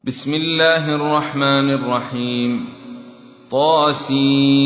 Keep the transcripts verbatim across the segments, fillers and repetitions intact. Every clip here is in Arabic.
بسم الله الرحمن الرحيم. طاسيم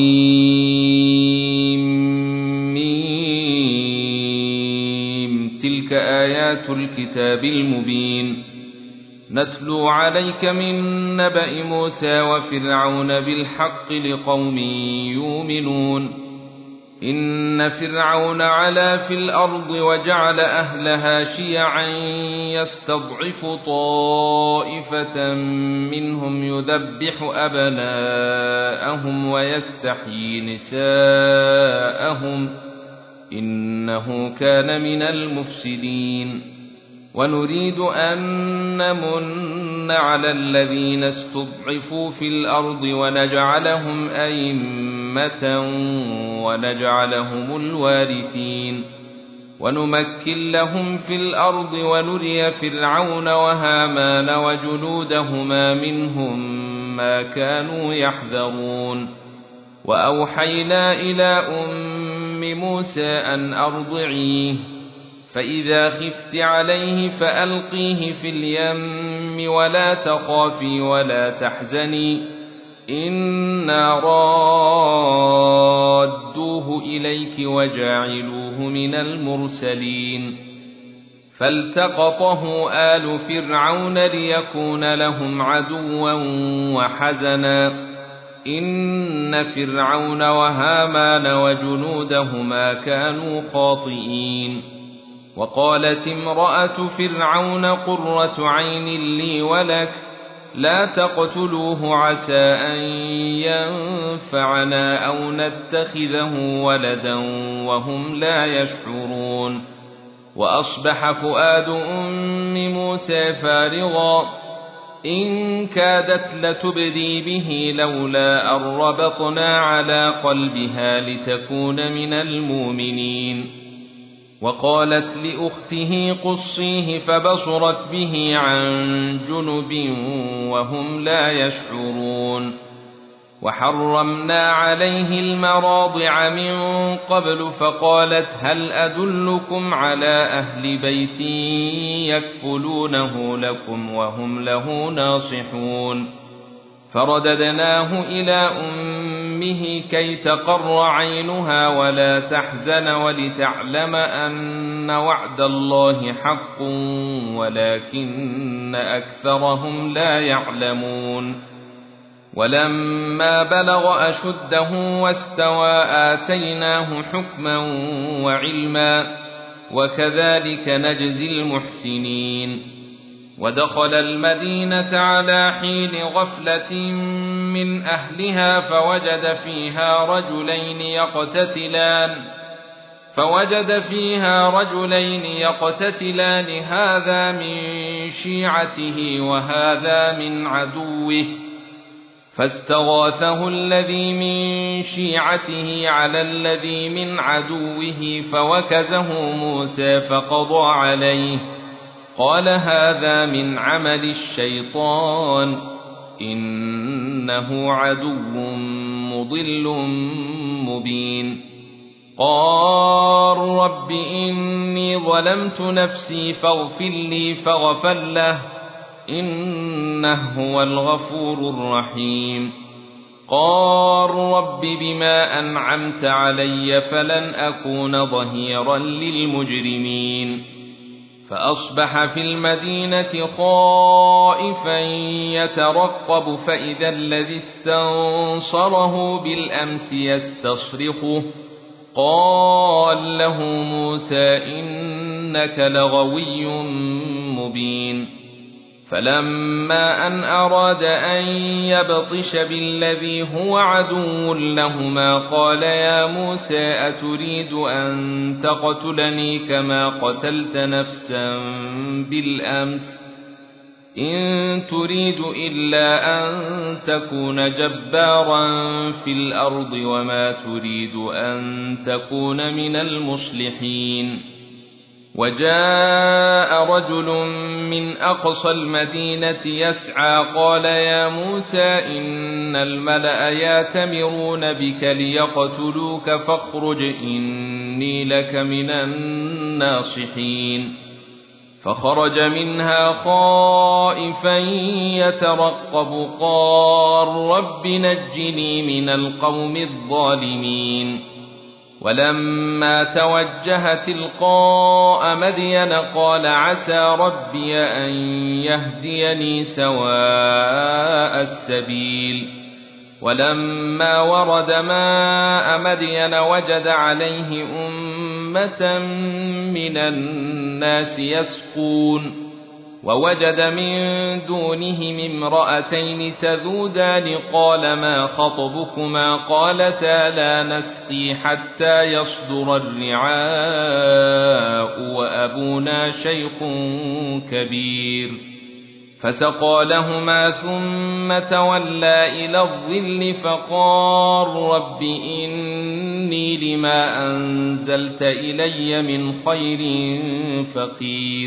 تلك آيات الكتاب المبين نتلو عليك من نبأ موسى وفرعون بالحق لقوم يؤمنون. إن فرعون علا في الأرض وجعل أهلها شيعا يستضعف طائفة منهم يذبح أبناءهم ويستحيي نساءهم إنه كان من المفسدين. ونريد أن نمن على الذين استضعفوا في الأرض ونجعلهم أئمة ونجعلهم الوارثين ونمكن لهم في الأرض ونري فرعون وهامان وجنودهما منهم ما كانوا يحذرون. وأوحينا إلى أم موسى أن أرضعيه فإذا خفت عليه فألقيه في اليم ولا تخافي ولا تحزني إنا رادوه إليك وجاعلوه من المرسلين. فالتقطه آل فرعون ليكون لهم عدوا وحزنا إن فرعون وهامان وجنودهما كانوا خاطئين. وقالت امرأة فرعون قرة عين لي ولك لا تقتلوه عسى أن ينفعنا أو نتخذه ولدا وهم لا يشعرون. وأصبح فؤاد أم موسى فارغا إن كادت لتبدي به لولا أن ربطنا على قلبها لتكون من المؤمنين. وقالت لأخته قصيه فبصرت به عن جنب وهم لا يشعرون. وحرمنا عليه المراضع من قبل فقالت هل أدلكم على أهل بيت يكفلونه لكم وهم له ناصحون. فرددناه إلى أمه كي تقر عينها ولا تحزن ولتعلم أن وعد الله حق ولكن أكثرهم لا يعلمون. ولما بلغ أشده واستوى آتيناه حكما وعلما وكذلك نجزي المحسنين. ودخل المدينة على حين غفلة من أهلها فوجد فيها رجلين يقتتلان فوجد فيها رجلين يقتتلان هذا من شيعته وهذا من عدوه فاستغاثه الذي من شيعته على الذي من عدوه فوكزه موسى فقضى عليه قال هذا من عمل الشيطان إنه عدو مضل مبين. قال رب إني ظلمت نفسي فاغفر لي فغفر له إنه هو الغفور الرحيم. قال رب بما أنعمت علي فلن أكون ظهيرا للمجرمين. فأصبح في المدينة خائفا يترقب فإذا الذي استنصره بالأمس يستصرخه قال له موسى إنك لغوي مبين. فلما أن أراد أن يبطش بالذي هو عدو لهما قال يا موسى أتريد أن تقتلني كما قتلت نفسا بالأمس إن تريد إلا أن تكون جبارا في الأرض وما تريد أن تكون من المصلحين. وجاء رجل من أقصى المدينة يسعى قال يا موسى إن الملأ يأتمرون بك ليقتلوك فاخرج إني لك من الناصحين. فخرج منها خائفا يترقب قال رب نجني من القوم الظالمين ولما توجه تلقاء مدين قال عسى ربي أن يهديني سواء السبيل ولما ورد ماء مدين وجد عليه أمة من الناس يسقون ووجد من دونهم امرأتين تذودان قال ما خطبكما قالتا لا نسقي حتى يصدر الرعاء وأبونا شيخ كبير فسقى لهما ثم تولى إلى الظل فقال رب إني لما أنزلت إلي من خير فقير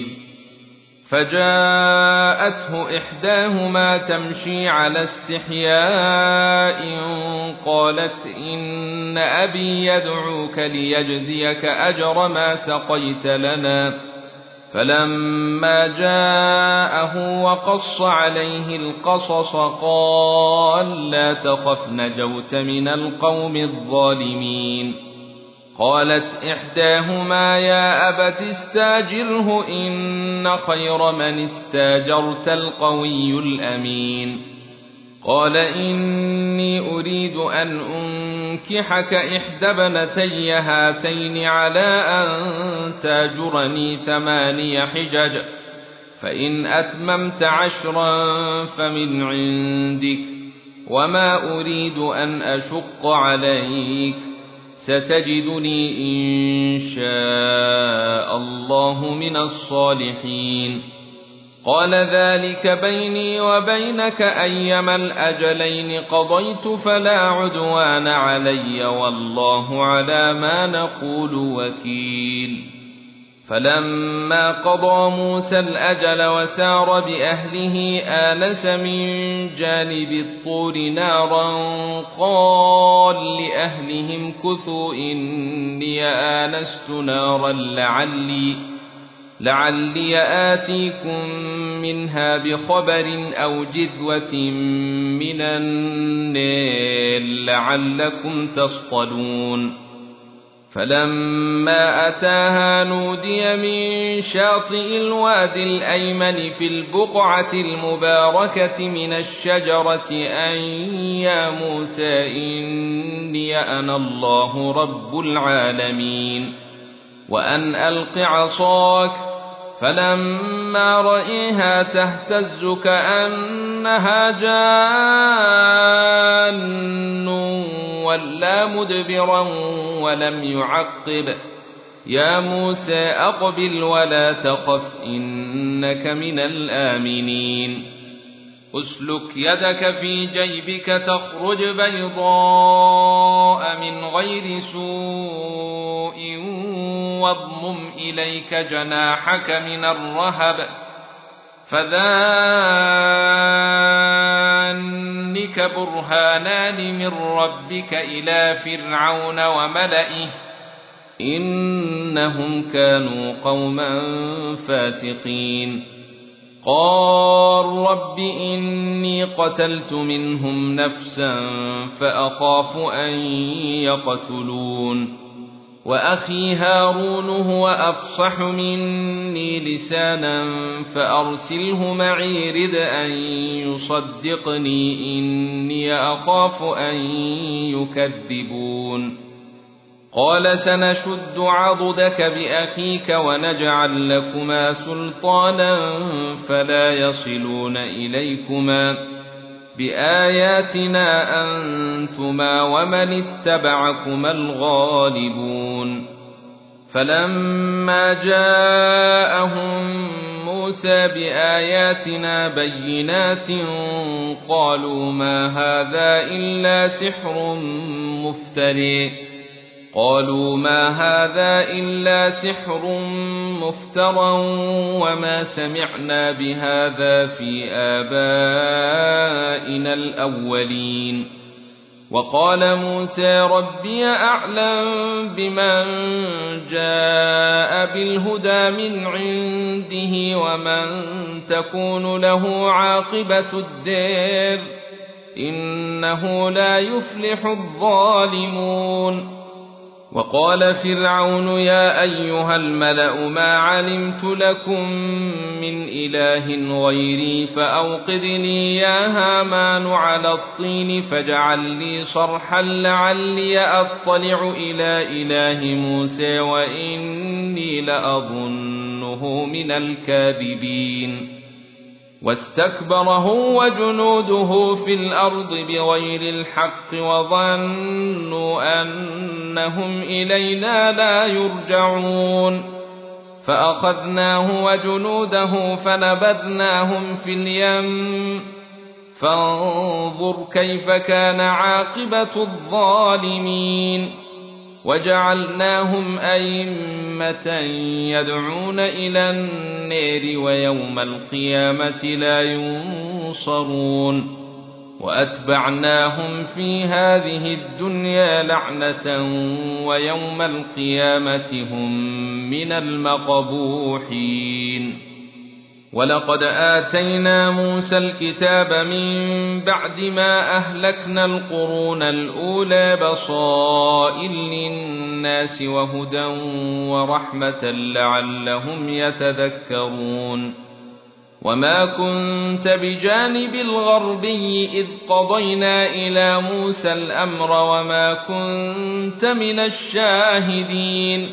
فجاءته إحداهما تمشي على استحياء قالت إن أبي يدعوك ليجزيك أجر ما سقيت لنا فلما جاءه وقص عليه القصص قال لا تخف نجوت من القوم الظالمين قالت إحداهما يا أبت استاجره إن خير من استاجرت القوي الأمين قال إني أريد أن أنكحك إحدى ابنتي هاتين على أن تاجرني ثماني حجج فإن أتممت عشرا فمن عندك وما أريد أن أشق عليك ستجدني إن شاء الله من الصالحين قال ذلك بيني وبينك أيما الأجلين قضيت فلا عدوان علي والله على ما نقول وكيل فلما قضى موسى الأجل وسار بأهله آنس من جانب الطور نارا قال لأهلهم كثوا إني آنست نارا لعلي, لعلي آتيكم منها بخبر أو جذوة من النار لعلكم تصطلون فلما أتاها نودي من شاطئ الوادي الأيمن في البقعة المباركة من الشجرة أن يا موسى إني أنا الله رب العالمين وأن ألق عصاك فلما رأيها تهتز كأنها جان ولا مدبرا ولم يعقب يا موسى أقبل ولا تخف إنك من الآمنين أسلك يدك في جيبك تخرج بيضاء من غير سوء واضمم إليك جناحك من الرهب فذانك برهانان من ربك إلى فرعون وملئه إنهم كانوا قوما فاسقين قال رب إني قتلت منهم نفسا فأخاف أن يقتلون وأخي هارون هو أفصح مني لسانا فأرسله معي رد أن يصدقني إني أخاف أن يكذبون قال سنشد عضدك بأخيك ونجعل لكما سلطانا فلا يصلون إليكما بآياتنا أنتما ومن اتبعكما الغالبون فلما جاءهم موسى بآياتنا بينات قالوا ما هذا إلا سحر مفتري قالوا ما هذا إلا سحر مفترى وما سمعنا بهذا في آبائنا الأولين وقال موسى ربي أعلم بمن جاء بالهدى من عنده ومن تكون له عاقبة الدار إنه لا يفلح الظالمون. وقال فرعون يا أيها الملأ ما علمت لكم من إله غيري فأوقد لي يا هامان على الطين فاجعل لي صرحا لعلي أطلع إلى إله موسى وإني لأظنه من الكاذبين. واستكبر هو وجنوده في الأرض بغير الحق وظنوا أنهم إلينا لا يرجعون فأخذناه وجنوده فنبذناهم في اليم فانظر كيف كان عاقبة الظالمين. وجعلناهم أئمة يدعون إلى النار ويوم القيامة لا ينصرون. وأتبعناهم في هذه الدنيا لعنة ويوم القيامة هم من المقبوحين. ولقد آتينا موسى الكتاب من بعد ما أهلكنا القرون الأولى بصائر للناس وهدى ورحمة لعلهم يتذكرون. وما كنت بجانب الغربي إذ قضينا إلى موسى الأمر وما كنت من الشاهدين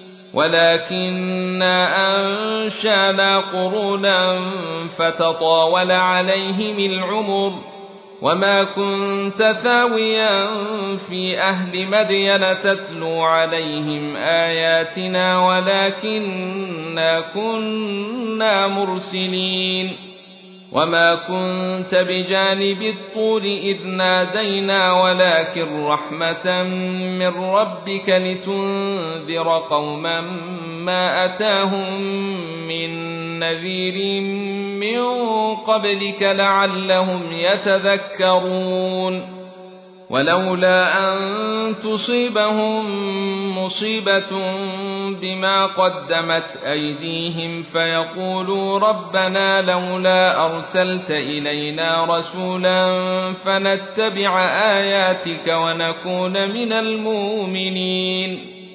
ولكننا أنشأنا قرونا فتطاول عليهم العمر وما كنت ثاويا في أهل مدين تتلو عليهم آياتنا ولكننا كنا مرسلين. وما كنت بجانب الطور إذ نادينا ولكن رحمة من ربك لتنذر قوما ما أتاهم من نذير من قبلك لعلهم يتذكرون. ولولا أن تصيبهم مصيبة بما قدمت أيديهم فيقولوا ربنا لولا أرسلت إلينا رسولا فنتبع آياتك ونكون من المؤمنين.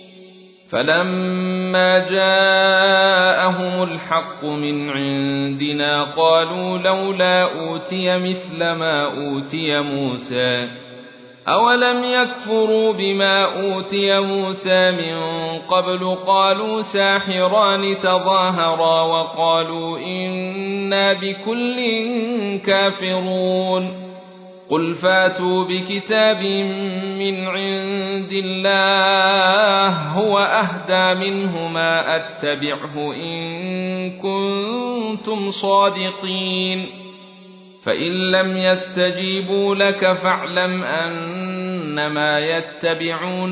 فلما جاءهم الحق من عندنا قالوا لولا أوتي مثل ما أوتي موسى أولم يكفروا بما أوتي موسى من قبل قالوا ساحران تظاهرا وقالوا إنا بكل كافرون. قل فاتوا بكتاب من عند الله هو أهدى منهما أتبعه إن كنتم صادقين. فإن لم يستجيبوا لك فاعلم أنما يتبعون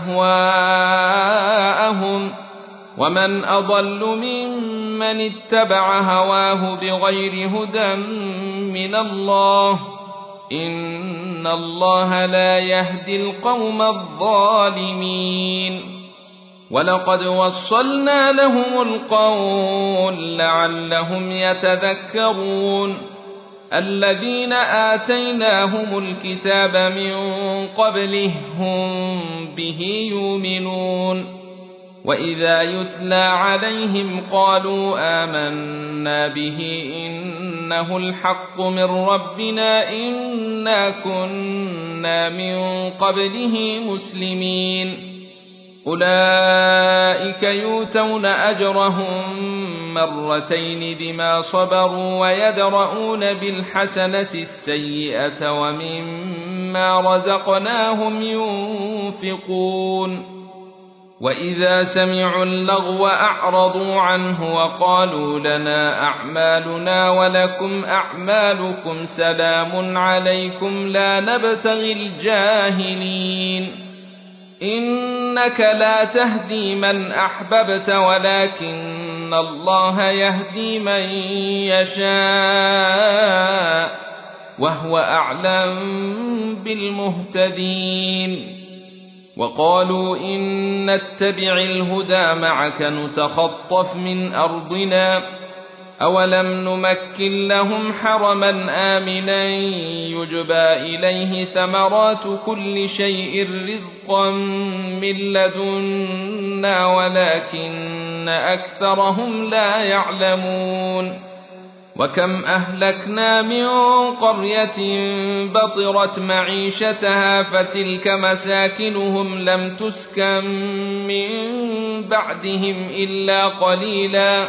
أهواءهم ومن أضل ممن اتبع هواه بغير هدى من الله إن الله لا يهدي القوم الظالمين. ولقد وصلنا لهم القول لعلهم يتذكرون. الذين آتيناهم الكتاب من قبله هم به يؤمنون. وإذا يتلى عليهم قالوا آمنا به إنه الحق من ربنا إنا كنا من قبله مسلمين. أولئك يؤتون أجرهم مرتين بما صبروا ويدرؤون بالحسنة السيئة ومما رزقناهم ينفقون. وإذا سمعوا اللغو أعرضوا عنه وقالوا لنا أعمالنا ولكم أعمالكم سلام عليكم لا نبتغي الجاهلين. إنك لا تهدي من أحببت ولكن الله يهدي من يشاء وهو أعلم بالمهتدين. وقالوا إن نتبع الهدى معك نتخطف من أرضنا أولم نمكن لهم حرما آمنا يجبى إليه ثمرات كل شيء رزقا من لدنا ولكن أكثرهم لا يعلمون. وكم أهلكنا من قرية بطرت معيشتها فتلك مساكنهم لم تسكن من بعدهم إلا قليلا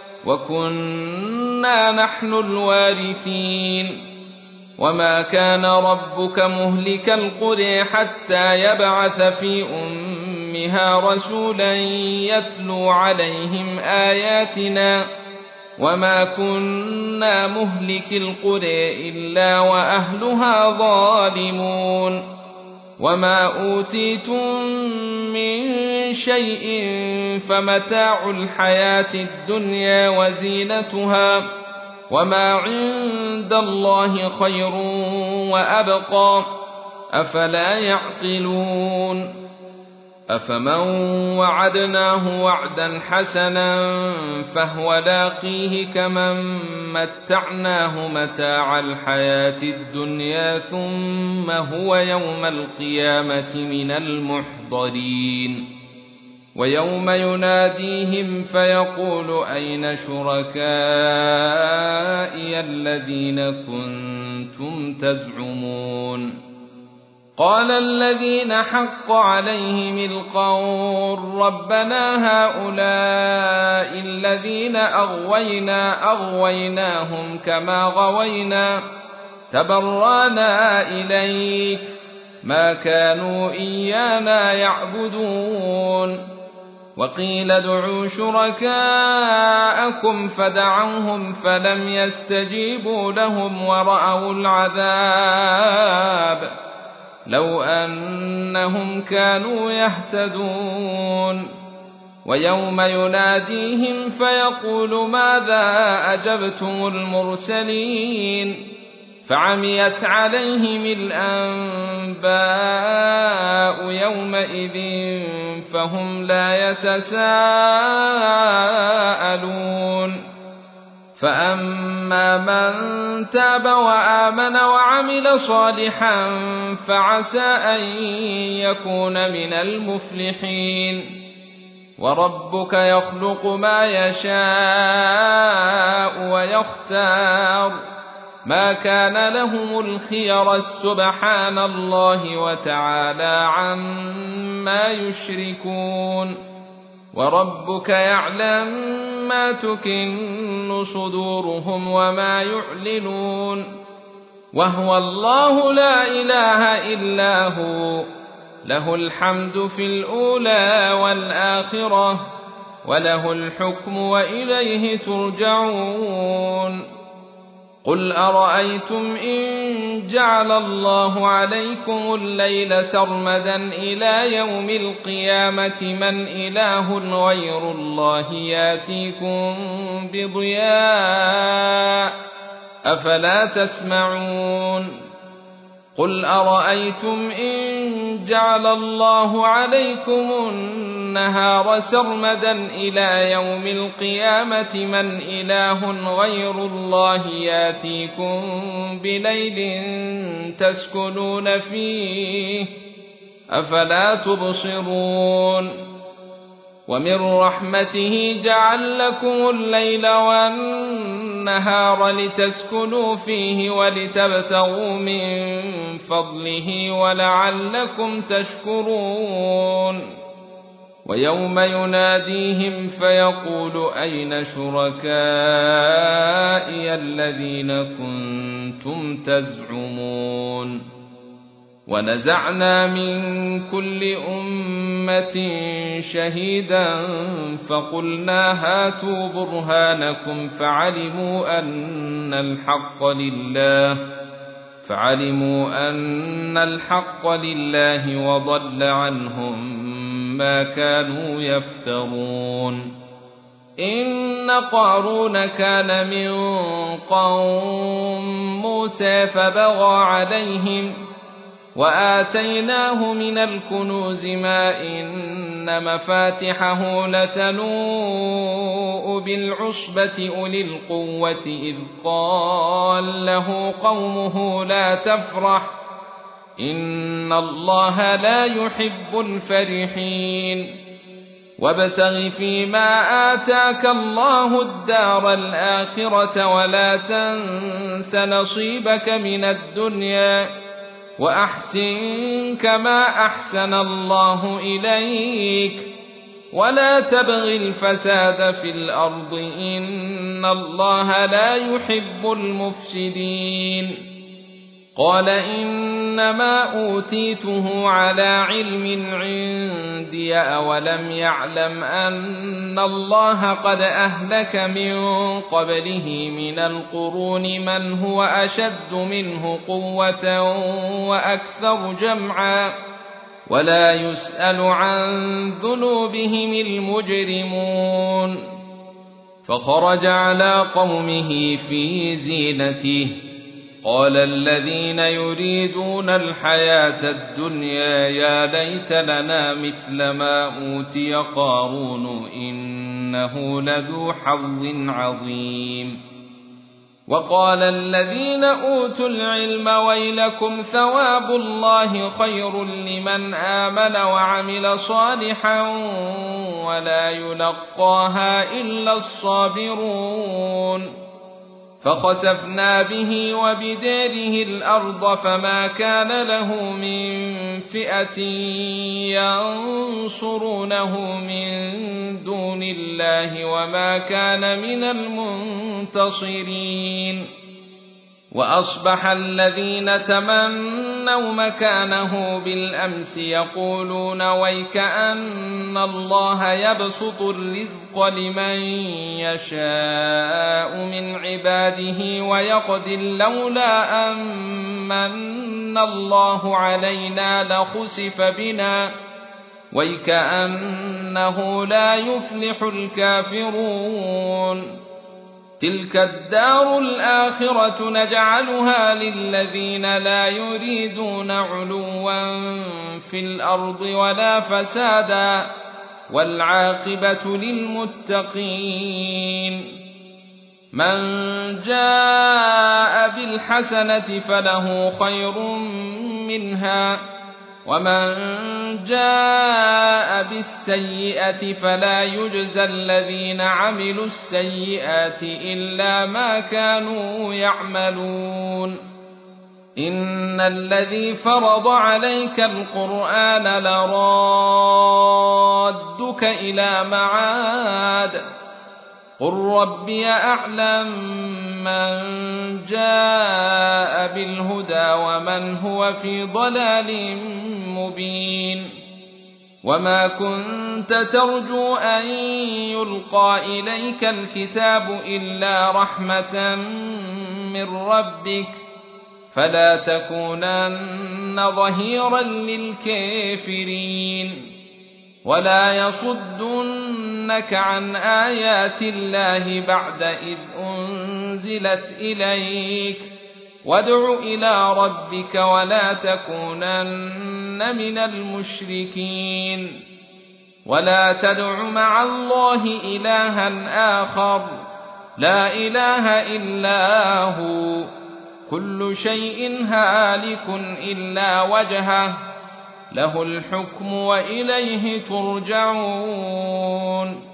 وكنا نحن الوارثين. وما كان ربك مهلك القرى حتى يبعث في أمها رسولا يتلو عليهم آياتنا وما كنا مهلك القرى إلا وأهلها ظالمون. وما أوتيتم من شيء فمتاع الحياة الدنيا وزينتها وما عند الله خير وأبقى أفلا يعقلون. أفمن وعدناه وعدا حسنا فهو لاقيه كمن متعناه متاع الحياة الدنيا ثم هو يوم القيامة من المحضرين. ويوم يناديهم فيقول أين شركائي الذين كنتم تزعمون. قال الذين حق عليهم القول ربنا هؤلاء الذين أغوينا أغويناهم كما غوينا تبرانا إليك ما كانوا إيانا يعبدون. وقيل ادعوا شركاءكم فدعوهم فلم يستجيبوا لهم ورأوا العذاب لو أنهم كانوا يهتدون. ويوم يناديهم فيقول ماذا أجبتم المرسلين فعميت عليهم الأنباء يومئذ فهم لا يتساءلون. فأما من تاب وآمن وعمل صالحا فعسى أن يكون من المفلحين. وربك يخلق ما يشاء ويختار ما كان لهم الخير سبحان الله وتعالى عما يشركون. وربك يعلم ما تكن صدورهم وما يعلنون. وهو الله لا إله إلا هو له الحمد في الأولى والآخرة وله الحكم وإليه ترجعون. قل أرأيتم إن جعل الله عليكم الليل سرمدا إلى يوم القيامة من إله غير الله ياتيكم بضياء أفلا تسمعون. قل أرأيتم إن جعل الله عليكم النهار سرمدا إلى يوم القيامة من إله غير الله ياتيكم بليل تسكنون فيه أفلا تبصرون. ومن رحمته جعل لكم الليل والنهار لتسكنوا فيه ولتبتغوا من فضله ولعلكم تشكرون. ويوم يناديهم فيقول أين شركائي الذين كنتم تزعمون. ونزعنا من كل أمة شهيدا فقلنا هاتوا برهانكم فعلموا أن الحق لله فعلموا أن الحق لله وضل عنهم ما كانوا يفترون. إن قارون كان من قوم موسى فبغى عليهم وآتيناه من الكنوز ما إن مفاتحه لتنوء بالعصبة أولي القوة إذ قال له قومه لا تفرح إن الله لا يحب الفرحين وابتغ فيما آتاك الله الدار الآخرة ولا تنس نصيبك من الدنيا وأحسن كما أحسن الله إليك ولا تبغ الفساد في الأرض إن الله لا يحب المفسدين قال إنما أوتيته على علم عندي أولم يعلم أن الله قد أهلك من قبله من القرون من هو أشد منه قوة وأكثر جمعا ولا يسأل عن ذنوبهم المجرمون فخرج على قومه في زينته قال الذين يريدون الحياة الدنيا يا ليت لنا مثل ما أوتي قارون إنه لذو حظ عظيم وقال الذين أوتوا العلم ويلكم ثواب الله خير لمن آمن وعمل صالحا ولا يلقاها إلا الصابرون فخسفنا به وبداره الأرض فما كان له من فئة ينصرونه من دون الله وما كان من المنتصرين وأصبح الذين تمنوا مكانه بالأمس يقولون ويكأن الله يبسط الرزق لمن يشاء من عباده ويقدر لولا أمن الله علينا لخسف بنا ويكأنه لا يفلح الكافرون تلك الدار الآخرة نجعلها للذين لا يريدون علوا في الأرض ولا فسادا والعاقبة للمتقين من جاء بالحسنة فله خير منها ومن جاء بالسيئة فلا يجزى الذين عملوا السيئات إلا ما كانوا يعملون إن الذي فرض عليك القرآن لرادك إلى معاد قل ربي أعلم من جاء بالهدى ومن هو في ضلال مبين وما كنت ترجو أن يلقى إليك الكتاب إلا رحمة من ربك فلا تكونن ظهيرا للكافرين ولا يصدنك عن آيات الله بعد إذ أنزلت إليك وادع إلى ربك ولا تكونن من المشركين ولا تدع مع الله إلها آخر لا إله إلا هو كل شيء هالك إلا وجهه له الحكم وإليه ترجعون